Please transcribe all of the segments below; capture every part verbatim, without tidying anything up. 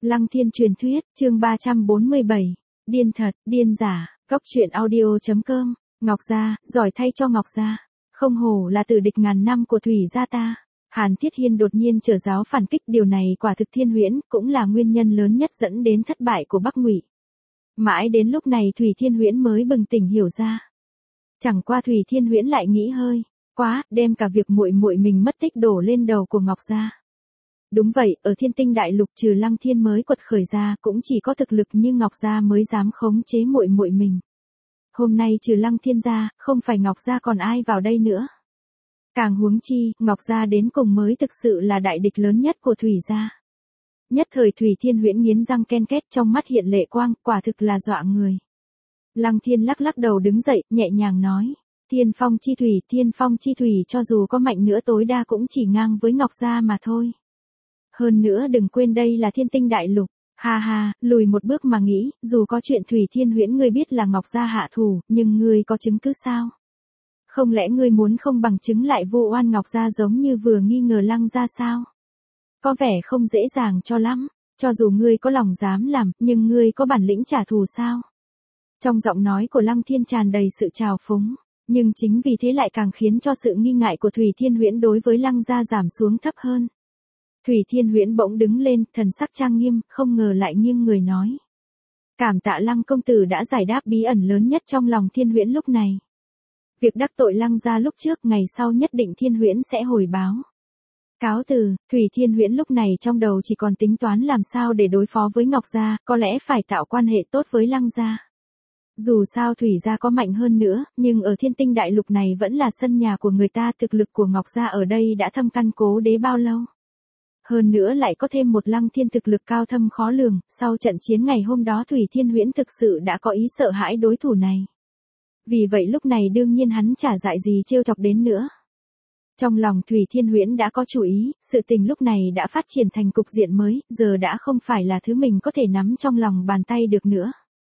Lăng Thiên truyền thuyết, chương ba trăm bốn mươi bảy. Điên thật, điên giả, Cóc truyện audio chấm com. Ngọc gia, giỏi thay cho Ngọc gia. Không hổ là tử địch ngàn năm của Thủy gia ta. Hàn Thiết Hiên đột nhiên trở giáo phản kích, điều này quả thực thiên huyễn, cũng là nguyên nhân lớn nhất dẫn đến thất bại của Bắc Ngụy. Mãi đến lúc này Thủy Thiên Huyễn mới bừng tỉnh hiểu ra. Chẳng qua Thủy Thiên Huyễn lại nghĩ hơi quá, đem cả việc muội muội mình mất tích đổ lên đầu của Ngọc gia. Đúng vậy, ở Thiên Tinh Đại Lục trừ Lăng Thiên mới quật khởi ra, cũng chỉ có thực lực như Ngọc gia mới dám khống chế muội muội mình. Hôm nay trừ Lăng Thiên ra, không phải Ngọc gia còn ai vào đây nữa. Càng huống chi, Ngọc gia đến cùng mới thực sự là đại địch lớn nhất của Thủy gia. Nhất thời Thủy Thiên Huyễn nghiến răng ken két, trong mắt hiện lệ quang, quả thực là dọa người. Lăng Thiên lắc lắc đầu đứng dậy, nhẹ nhàng nói. Thiên phong chi thủy, thiên phong chi thủy cho dù có mạnh nữa tối đa cũng chỉ ngang với Ngọc gia mà thôi. Hơn nữa đừng quên đây là Thiên Tinh Đại Lục. Ha ha, lùi một bước mà nghĩ, dù có chuyện Thủy Thiên Huyễn ngươi biết là Ngọc gia hạ thủ, nhưng ngươi có chứng cứ sao? Không lẽ ngươi muốn không bằng chứng lại vu oan Ngọc gia giống như vừa nghi ngờ Lăng gia sao? Có vẻ không dễ dàng cho lắm, cho dù ngươi có lòng dám làm, nhưng ngươi có bản lĩnh trả thù sao? Trong giọng nói của Lăng Thiên tràn đầy sự trào phúng, nhưng chính vì thế lại càng khiến cho sự nghi ngại của Thủy Thiên Huyễn đối với Lăng gia giảm xuống thấp hơn. Thủy Thiên Huyễn bỗng đứng lên, thần sắc trang nghiêm, không ngờ lại nghiêng người nói. Cảm tạ Lăng công tử đã giải đáp bí ẩn lớn nhất trong lòng Thiên Huyễn lúc này. Việc đắc tội Lăng gia lúc trước, ngày sau nhất định Thiên Huyễn sẽ hồi báo. Cáo từ, Thủy Thiên Huyễn lúc này trong đầu chỉ còn tính toán làm sao để đối phó với Ngọc gia, có lẽ phải tạo quan hệ tốt với Lăng gia. Dù sao Thủy gia có mạnh hơn nữa, nhưng ở Thiên Tinh Đại Lục này vẫn là sân nhà của người ta, thực lực của Ngọc gia ở đây đã thâm căn cố đế bao lâu. Hơn nữa lại có thêm một Lăng Thiên thực lực cao thâm khó lường, sau trận chiến ngày hôm đó Thủy Thiên Huyễn thực sự đã có ý sợ hãi đối thủ này. Vì vậy lúc này đương nhiên hắn chả dại gì trêu chọc đến nữa. Trong lòng Thủy Thiên Huyễn đã có chủ ý, sự tình lúc này đã phát triển thành cục diện mới, giờ đã không phải là thứ mình có thể nắm trong lòng bàn tay được nữa.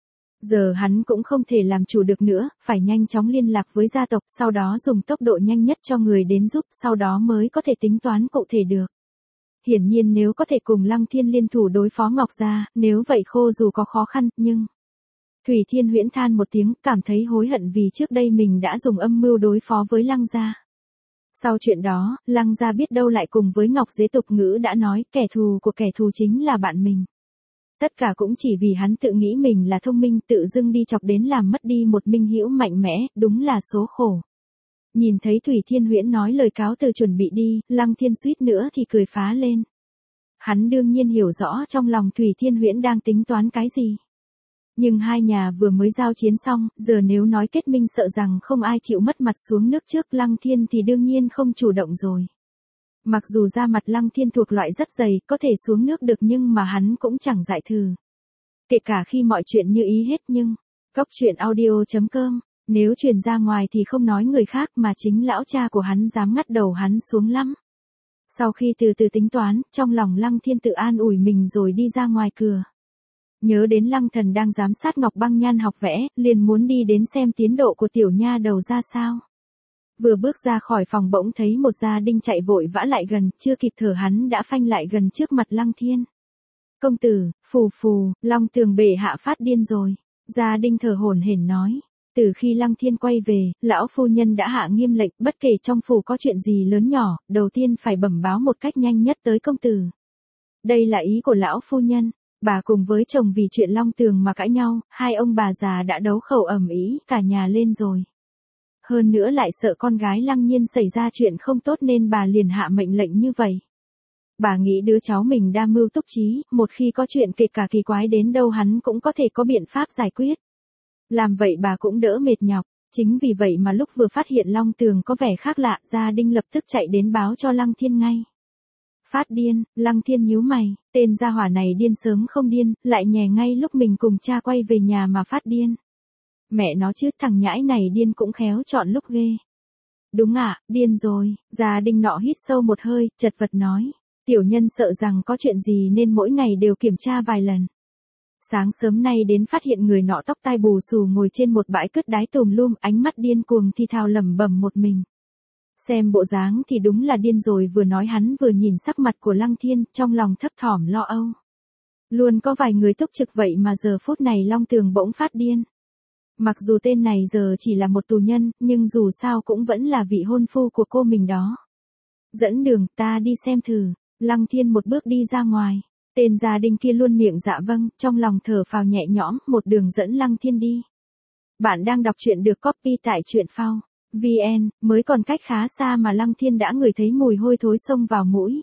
Giờ hắn cũng không thể làm chủ được nữa, phải nhanh chóng liên lạc với gia tộc, sau đó dùng tốc độ nhanh nhất cho người đến giúp, sau đó mới có thể tính toán cụ thể được. Hiển nhiên nếu có thể cùng Lăng Thiên liên thủ đối phó Ngọc gia, nếu vậy khô dù có khó khăn, nhưng... Thủy Thiên Huyễn than một tiếng, cảm thấy hối hận vì trước đây mình đã dùng âm mưu đối phó với Lăng gia. Sau chuyện đó, Lăng gia biết đâu lại cùng với Ngọc Dế tục ngữ đã nói, kẻ thù của kẻ thù chính là bạn mình. Tất cả cũng chỉ vì hắn tự nghĩ mình là thông minh, tự dưng đi chọc đến làm mất đi một minh hữu mạnh mẽ, đúng là số khổ. Nhìn thấy Thủy Thiên Huyễn nói lời cáo từ chuẩn bị đi, Lăng Thiên suýt nữa thì cười phá lên. Hắn đương nhiên hiểu rõ trong lòng Thủy Thiên Huyễn đang tính toán cái gì. Nhưng hai nhà vừa mới giao chiến xong, giờ nếu nói kết minh sợ rằng không ai chịu mất mặt xuống nước trước Lăng Thiên thì đương nhiên không chủ động rồi. Mặc dù da mặt Lăng Thiên thuộc loại rất dày, có thể xuống nước được nhưng mà hắn cũng chẳng dại thử. Kể cả khi mọi chuyện như ý hết nhưng, Cóc truyện audio chấm com, nếu truyền ra ngoài thì không nói người khác mà chính lão cha của hắn dám ngắt đầu hắn xuống lắm. Sau khi từ từ tính toán, trong lòng Lăng Thiên tự an ủi mình rồi đi ra ngoài cửa. Nhớ đến Lăng Thần đang giám sát Ngọc Băng Nhan học vẽ, liền muốn đi đến xem tiến độ của tiểu nha đầu ra sao. Vừa bước ra khỏi phòng bỗng thấy một gia đinh chạy vội vã lại gần, chưa kịp thở hắn đã phanh lại gần trước mặt Lăng Thiên. Công tử, phù phù, Long Tường bệ hạ phát điên rồi. Gia đinh thở hổn hển nói. Từ khi Lăng Thiên quay về, lão phu nhân đã hạ nghiêm lệnh, bất kể trong phủ có chuyện gì lớn nhỏ, đầu tiên phải bẩm báo một cách nhanh nhất tới công tử. Đây là ý của lão phu nhân. Bà cùng với chồng vì chuyện Long Tường mà cãi nhau, hai ông bà già đã đấu khẩu ầm ĩ, cả nhà lên rồi. Hơn nữa lại sợ con gái Lăng Nhiên xảy ra chuyện không tốt nên bà liền hạ mệnh lệnh như vậy. Bà nghĩ đứa cháu mình đa mưu túc trí, một khi có chuyện kịch cả kỳ quái đến đâu hắn cũng có thể có biện pháp giải quyết. Làm vậy bà cũng đỡ mệt nhọc, chính vì vậy mà lúc vừa phát hiện Long Tường có vẻ khác lạ, gia đinh lập tức chạy đến báo cho Lăng Thiên ngay. Phát điên, Lăng Thiên nhíu mày, tên gia hỏa này điên sớm không điên, lại nhè ngay lúc mình cùng cha quay về nhà mà phát điên. Mẹ nó chứ, thằng nhãi này điên cũng khéo chọn lúc ghê. Đúng ạ, à, điên rồi, gia đinh nọ hít sâu một hơi, chật vật nói. Tiểu nhân sợ rằng có chuyện gì nên mỗi ngày đều kiểm tra vài lần. Sáng sớm nay đến phát hiện người nọ tóc tai bù xù ngồi trên một bãi cứt đái tùm lum, ánh mắt điên cuồng thì thào lẩm bẩm một mình. Xem bộ dáng thì đúng là điên rồi, vừa nói hắn vừa nhìn sắc mặt của Lăng Thiên, trong lòng thấp thỏm lo âu. Luôn có vài người túc trực vậy mà giờ phút này Long Tường bỗng phát điên. Mặc dù tên này giờ chỉ là một tù nhân, nhưng dù sao cũng vẫn là vị hôn phu của cô mình đó. Dẫn đường, ta đi xem thử. Lăng Thiên một bước đi ra ngoài. Tên gia đình kia luôn miệng dạ vâng, trong lòng thở phào nhẹ nhõm, một đường dẫn Lăng Thiên đi. Bạn đang đọc truyện được copy tại truyện phao chấm vn, mới còn cách khá xa mà Lăng Thiên đã ngửi thấy mùi hôi thối xông vào mũi.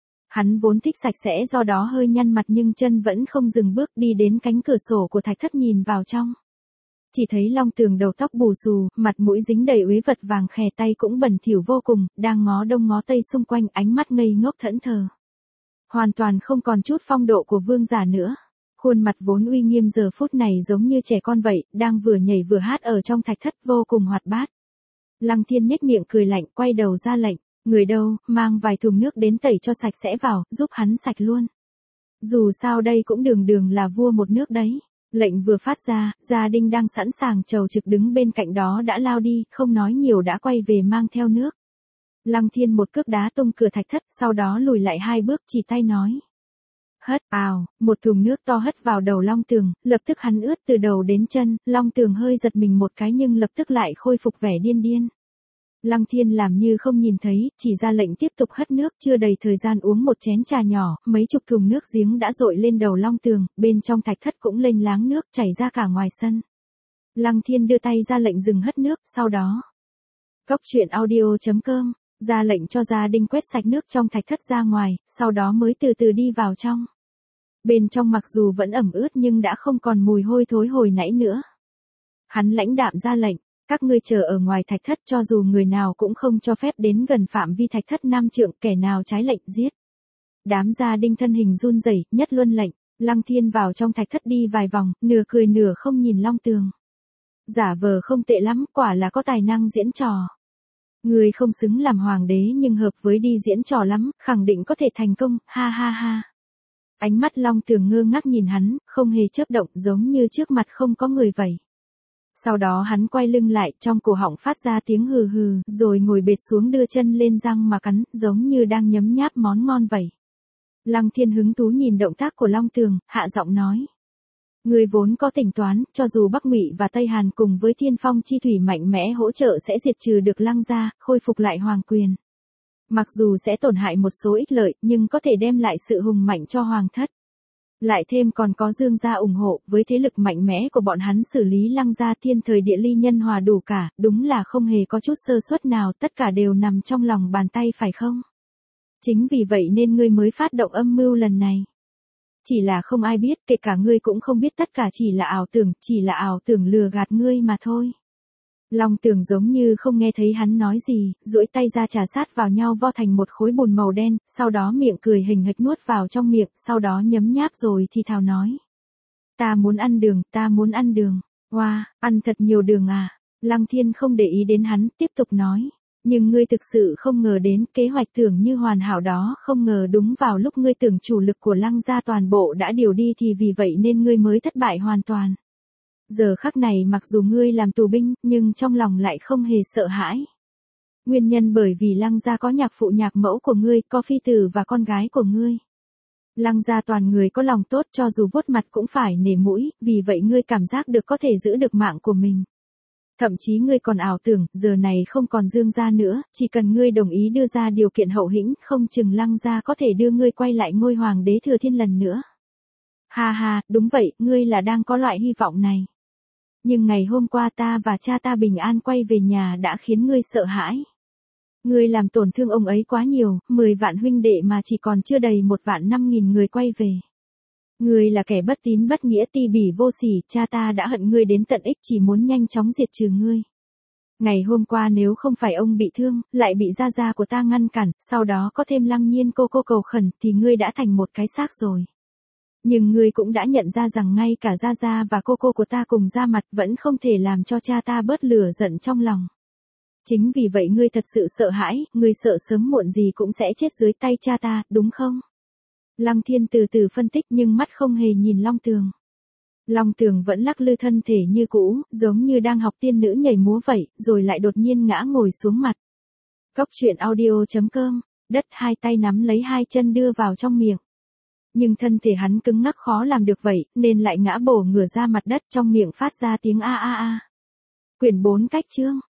Hắn vốn thích sạch sẽ do đó hơi nhăn mặt nhưng chân vẫn không dừng bước đi đến cánh cửa sổ của thạch thất nhìn vào trong. Chỉ thấy Long Tường đầu tóc bù xù, mặt mũi dính đầy uế vật vàng khè, tay cũng bẩn thỉu vô cùng, đang ngó đông ngó tây xung quanh, ánh mắt ngây ngốc thẫn thờ. Hoàn toàn không còn chút phong độ của vương giả nữa. Khuôn mặt vốn uy nghiêm giờ phút này giống như trẻ con vậy, đang vừa nhảy vừa hát ở trong thạch thất vô cùng hoạt bát. Lăng Thiên nhếch miệng cười lạnh, quay đầu ra lệnh, người đâu, mang vài thùng nước đến tẩy cho sạch sẽ vào, giúp hắn sạch luôn. Dù sao đây cũng đường đường là vua một nước đấy. Lệnh vừa phát ra, gia đình đang sẵn sàng chầu trực đứng bên cạnh đó đã lao đi, không nói nhiều đã quay về mang theo nước. Lăng Thiên một cước đá tung cửa thạch thất, sau đó lùi lại hai bước chỉ tay nói. Hất, ào, một thùng nước to hất vào đầu Long Tường, lập tức hắn ướt từ đầu đến chân, Long Tường hơi giật mình một cái nhưng lập tức lại khôi phục vẻ điên điên. Lăng Thiên làm như không nhìn thấy, chỉ ra lệnh tiếp tục hất nước, chưa đầy thời gian uống một chén trà nhỏ, mấy chục thùng nước giếng đã dội lên đầu Long Tường, bên trong thạch thất cũng lênh láng nước chảy ra cả ngoài sân. Lăng Thiên đưa tay ra lệnh dừng hất nước, sau đó. Cốc truyện audio chấm com, ra lệnh cho gia đình quét sạch nước trong thạch thất ra ngoài, sau đó mới từ từ đi vào trong. Bên trong mặc dù vẫn ẩm ướt nhưng đã không còn mùi hôi thối hồi nãy nữa. Hắn lãnh đạm ra lệnh. Các ngươi chờ ở ngoài thạch thất, cho dù người nào cũng không cho phép đến gần phạm vi thạch thất năm trượng, kẻ nào trái lệnh giết. Đám gia đình thân hình run rẩy, nhất luân lệnh. Lăng Thiên vào trong thạch thất đi vài vòng, nửa cười nửa không nhìn Long Tường. Giả vờ không tệ lắm, quả là có tài năng diễn trò. Người không xứng làm hoàng đế nhưng hợp với đi diễn trò lắm, khẳng định có thể thành công, ha ha ha. Ánh mắt Long Tường ngơ ngác nhìn hắn, không hề chớp động, giống như trước mặt không có người vậy. Sau đó hắn quay lưng lại, trong cổ họng phát ra tiếng hừ hừ, rồi ngồi bệt xuống đưa chân lên răng mà cắn, giống như đang nhấm nháp món ngon vậy. Lăng Thiên hứng thú nhìn động tác của Long Tường, hạ giọng nói. Người vốn có tính toán, cho dù Bắc Ngụy và Tây Hàn cùng với Thiên Phong chi thủy mạnh mẽ hỗ trợ sẽ diệt trừ được Lăng gia, khôi phục lại hoàng quyền. Mặc dù sẽ tổn hại một số ích lợi, nhưng có thể đem lại sự hùng mạnh cho hoàng thất. Lại thêm còn có Dương gia ủng hộ, với thế lực mạnh mẽ của bọn hắn xử lý Lăng gia thiên thời địa利nhân hòa đủ cả, đúng là không hề có chút sơ suất nào, tất cả đều nằm trong lòng bàn tay phải không? Chính vì vậy nên ngươi mới phát động âm mưu lần này. Chỉ là không ai biết, kể cả ngươi cũng không biết, tất cả chỉ là ảo tưởng, chỉ là ảo tưởng lừa gạt ngươi mà thôi. Long Tường giống như không nghe thấy hắn nói gì, duỗi tay ra trà sát vào nhau vo thành một khối bùn màu đen, sau đó miệng cười hình hạch nuốt vào trong miệng, sau đó nhấm nháp rồi thì thào nói. Ta muốn ăn đường, ta muốn ăn đường. Wow, ăn thật nhiều đường à. Lăng Thiên không để ý đến hắn, tiếp tục nói. Nhưng ngươi thực sự không ngờ đến kế hoạch tưởng như hoàn hảo đó, không ngờ đúng vào lúc ngươi tưởng chủ lực của Lăng gia toàn bộ đã điều đi thì vì vậy nên ngươi mới thất bại hoàn toàn. Giờ khắc này mặc dù ngươi làm tù binh, nhưng trong lòng lại không hề sợ hãi. Nguyên nhân bởi vì Lăng gia có nhạc phụ nhạc mẫu của ngươi, có phi tử và con gái của ngươi. Lăng gia toàn người có lòng tốt, cho dù vuốt mặt cũng phải nể mũi, vì vậy ngươi cảm giác được có thể giữ được mạng của mình. Thậm chí ngươi còn ảo tưởng, giờ này không còn Dương gia nữa, chỉ cần ngươi đồng ý đưa ra điều kiện hậu hĩnh, không chừng Lăng gia có thể đưa ngươi quay lại ngôi hoàng đế thừa thiên lần nữa. Ha ha, đúng vậy, ngươi là đang có loại hy vọng này. Nhưng ngày hôm qua ta và cha ta bình an quay về nhà đã khiến ngươi sợ hãi. Ngươi làm tổn thương ông ấy quá nhiều, mười vạn huynh đệ mà chỉ còn chưa đầy một vạn năm nghìn người quay về. Ngươi là kẻ bất tín bất nghĩa ti bỉ vô sỉ, cha ta đã hận ngươi đến tận ích, chỉ muốn nhanh chóng diệt trừ ngươi. Ngày hôm qua nếu không phải ông bị thương, lại bị gia gia của ta ngăn cản, sau đó có thêm Lăng Nhiên cô cô cầu khẩn thì ngươi đã thành một cái xác rồi. Nhưng ngươi cũng đã nhận ra rằng ngay cả gia gia và cô cô của ta cùng ra mặt vẫn không thể làm cho cha ta bớt lửa giận trong lòng. Chính vì vậy ngươi thật sự sợ hãi, ngươi sợ sớm muộn gì cũng sẽ chết dưới tay cha ta, đúng không? Lăng Thiên từ từ phân tích nhưng mắt không hề nhìn Long Tường. Long Tường vẫn lắc lư thân thể như cũ, giống như đang học tiên nữ nhảy múa vậy, rồi lại đột nhiên ngã ngồi xuống mặt. Cốc truyện audio chấm com, đất hai tay nắm lấy hai chân đưa vào trong miệng. Nhưng thân thể hắn cứng ngắc khó làm được vậy, nên lại ngã bổ ngửa ra mặt đất trong miệng phát ra tiếng a a a. Quyển bốn cách chương.